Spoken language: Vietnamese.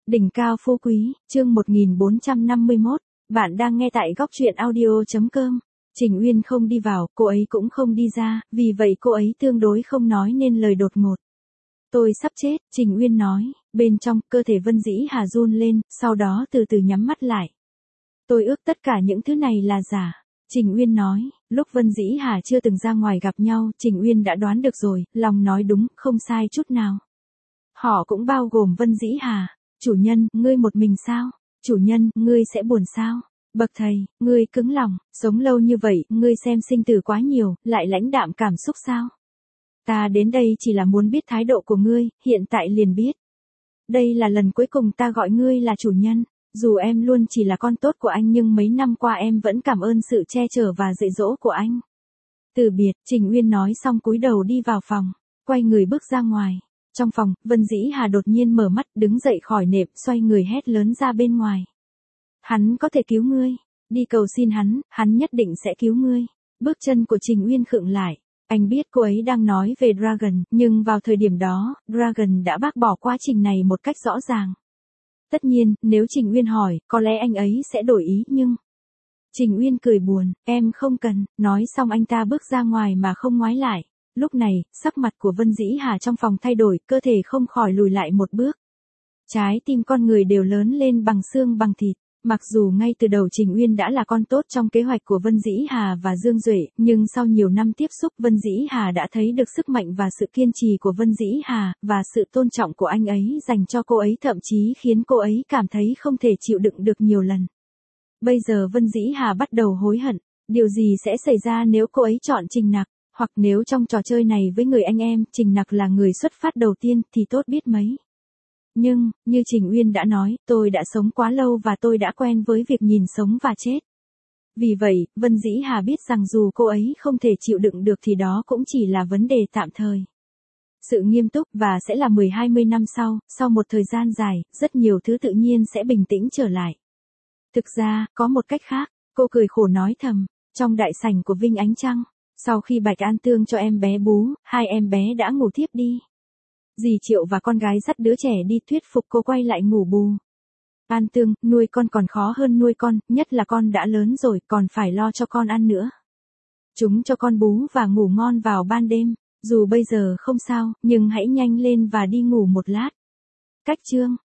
Đỉnh cao phú quý, chương 1451, bạn đang nghe tại góc truyện audio.com. Trình Uyên không đi vào, cô ấy cũng không đi ra, vì vậy cô ấy tương đối không nói nên lời đột ngột. Tôi sắp chết, Trình Uyên nói, bên trong, cơ thể Vân Dĩ Hà run lên, sau đó từ từ nhắm mắt lại. Tôi ước tất cả những thứ này là giả. Trình Uyên nói, lúc Vân Dĩ Hà chưa từng ra ngoài gặp nhau, Trình Uyên đã đoán được rồi, lòng nói đúng, không sai chút nào. Họ cũng bao gồm Vân Dĩ Hà. Chủ nhân, ngươi một mình sao? Chủ nhân, ngươi sẽ buồn sao? Bậc thầy, ngươi cứng lòng, sống lâu như vậy, ngươi xem sinh tử quá nhiều, lại lãnh đạm cảm xúc sao? Ta đến đây chỉ là muốn biết thái độ của ngươi, hiện tại liền biết. Đây là lần cuối cùng ta gọi ngươi là chủ nhân. Dù em luôn chỉ là con tốt của anh nhưng mấy năm qua em vẫn cảm ơn sự che chở và dạy dỗ của anh. Từ biệt, Trình Uyên nói xong cúi đầu đi vào phòng, quay người bước ra ngoài. Trong phòng, Vân Dĩ Hà đột nhiên mở mắt, đứng dậy khỏi nệm, xoay người hét lớn ra bên ngoài. Hắn có thể cứu ngươi, đi cầu xin hắn nhất định sẽ cứu ngươi. Bước chân của Trình Uyên khựng lại. Anh biết cô ấy đang nói về Dragon, nhưng vào thời điểm đó, Dragon đã bác bỏ quá trình này một cách rõ ràng. Tất nhiên, nếu Trình Uyên hỏi, có lẽ anh ấy sẽ đổi ý nhưng... Trình Uyên cười buồn, em không cần, nói xong anh ta bước ra ngoài mà không ngoái lại. Lúc này, sắc mặt của Vân Dĩ Hà trong phòng thay đổi, cơ thể không khỏi lùi lại một bước. Trái tim con người đều lớn lên bằng xương bằng thịt. Mặc dù ngay từ đầu Trình Uyên đã là con tốt trong kế hoạch của Vân Dĩ Hà và Dương Duệ, nhưng sau nhiều năm tiếp xúc Vân Dĩ Hà đã thấy được sức mạnh và sự kiên trì của Vân Dĩ Hà, và sự tôn trọng của anh ấy dành cho cô ấy thậm chí khiến cô ấy cảm thấy không thể chịu đựng được nhiều lần. Bây giờ Vân Dĩ Hà bắt đầu hối hận, điều gì sẽ xảy ra nếu cô ấy chọn Trình Nặc, hoặc nếu trong trò chơi này với người anh em, Trình Nặc là người xuất phát đầu tiên thì tốt biết mấy. Nhưng, như Trình Uyên đã nói, tôi đã sống quá lâu và tôi đã quen với việc nhìn sống và chết. Vì vậy, Vân Dĩ Hà biết rằng dù cô ấy không thể chịu đựng được thì đó cũng chỉ là vấn đề tạm thời. Sự nghiêm túc và sẽ là 10-20 năm sau một thời gian dài, rất nhiều thứ tự nhiên sẽ bình tĩnh trở lại. Thực ra, có một cách khác, cô cười khổ nói thầm, trong đại sảnh của Vinh Ánh Trăng, sau khi Bạch An Tương cho em bé bú, hai em bé đã ngủ thiếp đi. Dì Triệu và con gái dắt đứa trẻ đi thuyết phục cô quay lại ngủ bù. An Tương, nuôi con còn khó hơn nuôi con, nhất là con đã lớn rồi, còn phải lo cho con ăn nữa. Chúng cho con bú và ngủ ngon vào ban đêm, dù bây giờ không sao, nhưng hãy nhanh lên và đi ngủ một lát. Cách chương